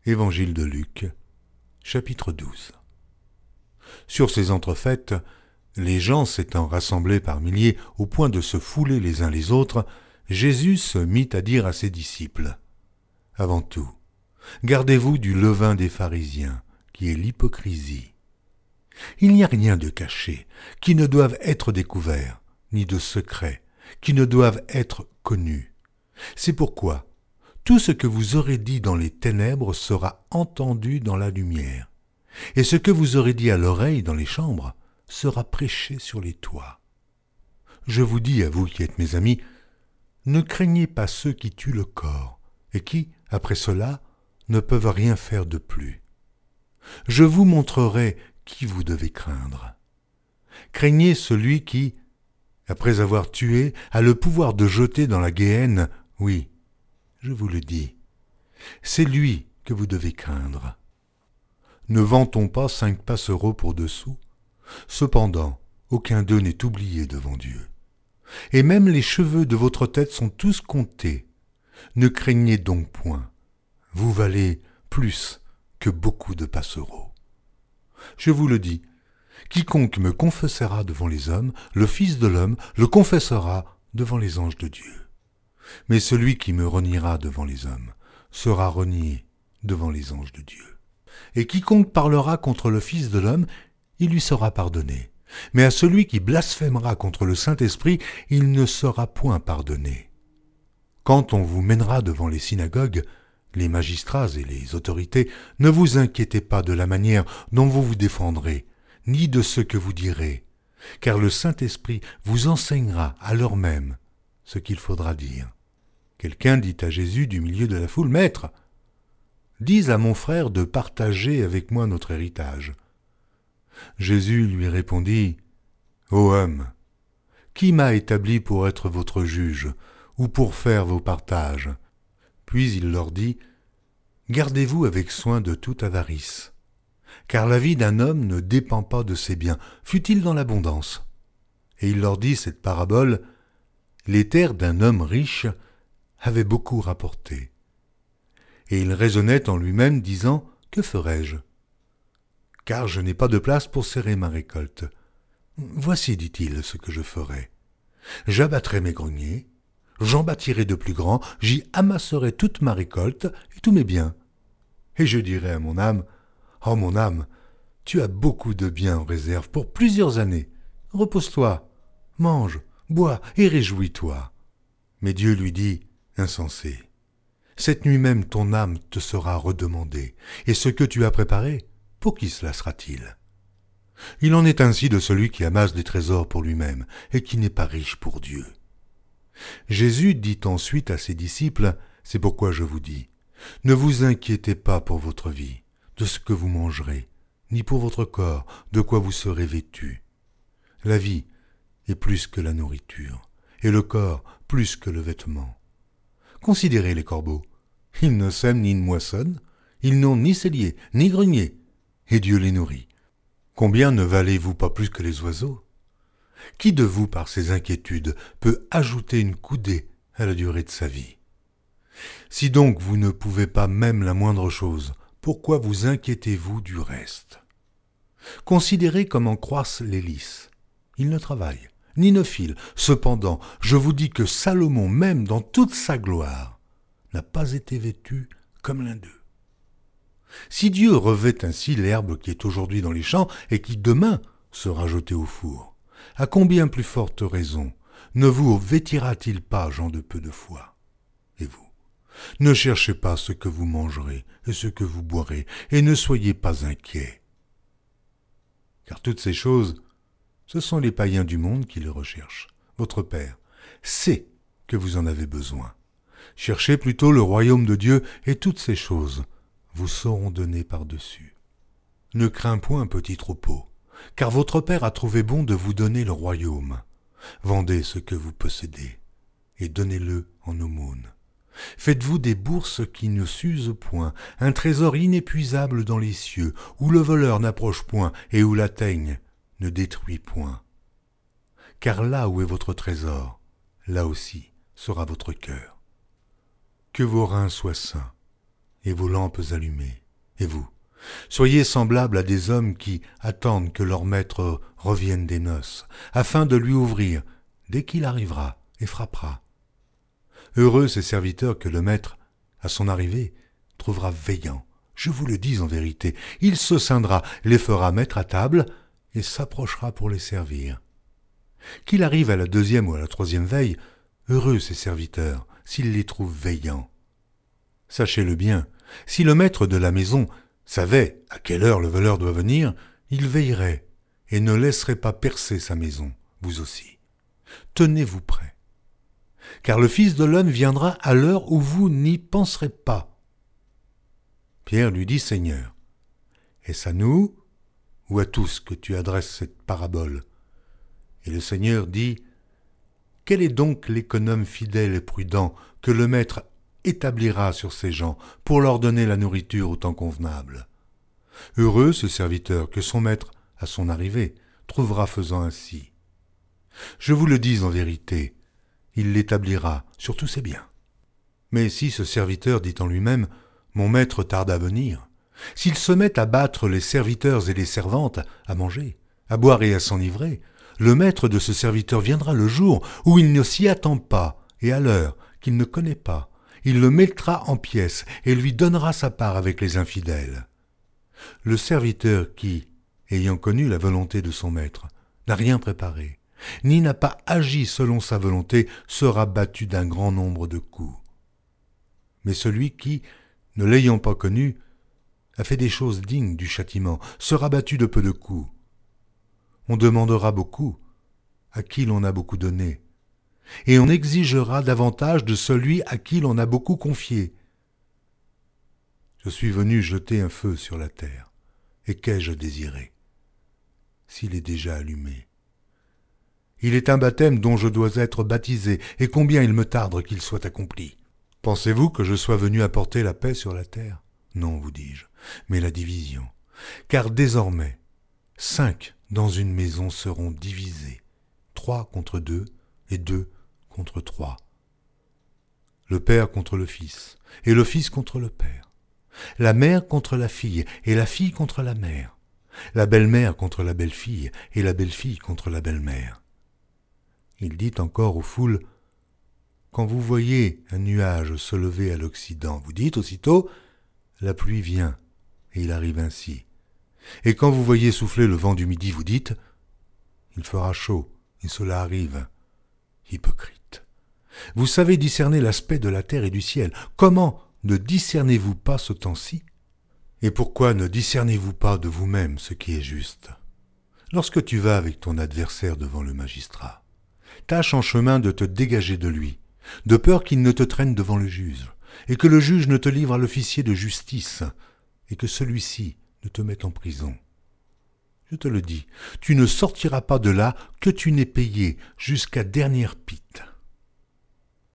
Évangile de Luc, chapitre 12. Sur ces entrefaites, les gens s'étant rassemblés par milliers au point de se fouler les uns les autres, Jésus se mit à dire à ses disciples : « Avant tout, gardez-vous du levain des pharisiens, qui est l'hypocrisie. Il n'y a rien de caché, qui ne doive être découvert, ni de secret, qui ne doivent être connus. C'est pourquoi tout ce que vous aurez dit dans les ténèbres sera entendu dans la lumière, et ce que vous aurez dit à l'oreille dans les chambres sera prêché sur les toits. Je vous dis à vous qui êtes mes amis, ne craignez pas ceux qui tuent le corps, et qui, après cela, ne peuvent rien faire de plus. Je vous montrerai qui vous devez craindre. Craignez celui qui, après avoir tué, a le pouvoir de jeter dans la guéhenne, oui, je vous le dis, c'est lui que vous devez craindre. Ne vantons pas 5 passereaux pour 2 sous. Cependant, aucun d'eux n'est oublié devant Dieu. Et même les cheveux de votre tête sont tous comptés. Ne craignez donc point. Vous valez plus que beaucoup de passereaux. Je vous le dis, quiconque me confessera devant les hommes, le Fils de l'homme le confessera devant les anges de Dieu. Mais celui qui me reniera devant les hommes sera renié devant les anges de Dieu. Et quiconque parlera contre le Fils de l'homme, il lui sera pardonné. Mais à celui qui blasphémera contre le Saint-Esprit, il ne sera point pardonné. Quand on vous mènera devant les synagogues, les magistrats et les autorités, ne vous inquiétez pas de la manière dont vous vous défendrez, ni de ce que vous direz, car le Saint-Esprit vous enseignera à l'heure même ce qu'il faudra dire. Quelqu'un dit à Jésus du milieu de la foule : « Maître, dis à mon frère de partager avec moi notre héritage. » Jésus lui répondit : « Ô homme, qui m'a établi pour être votre juge ou pour faire vos partages ?» Puis il leur dit : « Gardez-vous avec soin de toute avarice, car la vie d'un homme ne dépend pas de ses biens, fût-il dans l'abondance. » Et il leur dit cette parabole : « Les terres d'un homme riche avaient beaucoup rapporté. Et il raisonnait en lui-même, disant : Que ferai-je ? Car je n'ai pas de place pour serrer ma récolte. Voici, dit-il, ce que je ferai. J'abattrai mes greniers, j'en bâtirai de plus grands, j'y amasserai toute ma récolte et tous mes biens. Et je dirai à mon âme : Oh mon âme, tu as beaucoup de biens en réserve pour plusieurs années. Repose-toi, mange, bois et réjouis-toi. Mais Dieu lui dit : Insensé, cette nuit même ton âme te sera redemandée, et ce que tu as préparé, pour qui cela sera-t-il ? Il en est ainsi de celui qui amasse des trésors pour lui-même, et qui n'est pas riche pour Dieu. Jésus dit ensuite à ses disciples : C'est pourquoi je vous dis, ne vous inquiétez pas pour votre vie, de ce que vous mangerez, ni pour votre corps, de quoi vous serez vêtus. La vie est plus que la nourriture, et le corps plus que le vêtement. Considérez les corbeaux. Ils ne sèment ni ne moissonnent, ils n'ont ni cellier, ni grenier, et Dieu les nourrit. Combien ne valez-vous pas plus que les oiseaux ? Qui de vous, par ses inquiétudes, peut ajouter une coudée à la durée de sa vie ? Si donc vous ne pouvez pas même la moindre chose, pourquoi vous inquiétez-vous du reste ? Considérez comment croissent les lys. Ils ne travaillent, ni ne filent. Cependant, je vous dis que Salomon, même dans toute sa gloire, n'a pas été vêtu comme l'un d'eux. Si Dieu revêt ainsi l'herbe qui est aujourd'hui dans les champs et qui demain sera jetée au four, à combien plus forte raison ne vous vêtira-t-il pas, gens de peu de foi ? Et vous, ne cherchez pas ce que vous mangerez et ce que vous boirez, et ne soyez pas inquiets. Car toutes ces choses, ce sont les païens du monde qui les recherchent. Votre Père sait que vous en avez besoin. Cherchez plutôt le royaume de Dieu, et toutes ces choses vous seront données par-dessus. Ne crains point, petit troupeau, car votre Père a trouvé bon de vous donner le royaume. Vendez ce que vous possédez, et donnez-le en aumône. Faites-vous des bourses qui ne s'usent point, un trésor inépuisable dans les cieux, où le voleur n'approche point, et où la teigne ne détruit point. Car là où est votre trésor, là aussi sera votre cœur. Que vos reins soient sains, et vos lampes allumées. Et vous, soyez semblables à des hommes qui attendent que leur maître revienne des noces, afin de lui ouvrir dès qu'il arrivera et frappera. Heureux ces serviteurs que le maître, à son arrivée, trouvera veillant. Je vous le dis en vérité, il se scindra, les fera mettre à table et s'approchera pour les servir. Qu'il arrive à la deuxième ou à la troisième veille, heureux ces serviteurs, s'il les trouve veillants. Sachez-le bien, si le maître de la maison savait à quelle heure le voleur doit venir, il veillerait et ne laisserait pas percer sa maison, vous aussi. Tenez-vous prêts, car le Fils de l'homme viendra à l'heure où vous n'y penserez pas. Pierre lui dit, Seigneur, est-ce à nous ou à tous que tu adresses cette parabole? Et le Seigneur dit, quel est donc l'économe fidèle et prudent que le maître établira sur ses gens pour leur donner la nourriture au temps convenable? Heureux ce serviteur que son maître, à son arrivée, trouvera faisant ainsi. Je vous le dis en vérité, il l'établira sur tous ses biens. Mais si ce serviteur dit en lui-même, mon maître tarde à venir, s'il se met à battre les serviteurs et les servantes, à manger, à boire et à s'enivrer, le maître de ce serviteur viendra le jour où il ne s'y attend pas et à l'heure qu'il ne connaît pas. Il le mettra en pièces et lui donnera sa part avec les infidèles. Le serviteur qui, ayant connu la volonté de son maître, n'a rien préparé, ni n'a pas agi selon sa volonté, sera battu d'un grand nombre de coups. Mais celui qui, ne l'ayant pas connu, a fait des choses dignes du châtiment, sera battu de peu de coups. On demandera beaucoup à qui l'on a beaucoup donné, et on exigera davantage de celui à qui l'on a beaucoup confié. Je suis venu jeter un feu sur la terre, et qu'ai-je désiré, s'il est déjà allumé? Il est un baptême dont je dois être baptisé, et combien il me tarde qu'il soit accompli. Pensez-vous que je sois venu apporter la paix sur la terre? Non, vous dis-je, mais la division. Car désormais, 5 dans une maison seront divisés, 3 contre 2 et 2 contre 3. Le père contre le fils, et le fils contre le père. La mère contre la fille, et la fille contre la mère. La belle-mère contre la belle-fille, et la belle-fille contre la belle-mère. Il dit encore aux foules, quand vous voyez un nuage se lever à l'Occident, vous dites aussitôt, la pluie vient, et il arrive ainsi. Et quand vous voyez souffler le vent du midi, vous dites, il fera chaud, et cela arrive. Hypocrite. Vous savez discerner l'aspect de la terre et du ciel. Comment ne discernez-vous pas ce temps-ci? Et pourquoi ne discernez-vous pas de vous-même ce qui est juste? Lorsque tu vas avec ton adversaire devant le magistrat, tâche en chemin de te dégager de lui, de peur qu'il ne te traîne devant le juge, et que le juge ne te livre à l'officier de justice, et que celui-ci ne te mette en prison. Je te le dis, tu ne sortiras pas de là que tu n'aies payé jusqu'à dernière pite.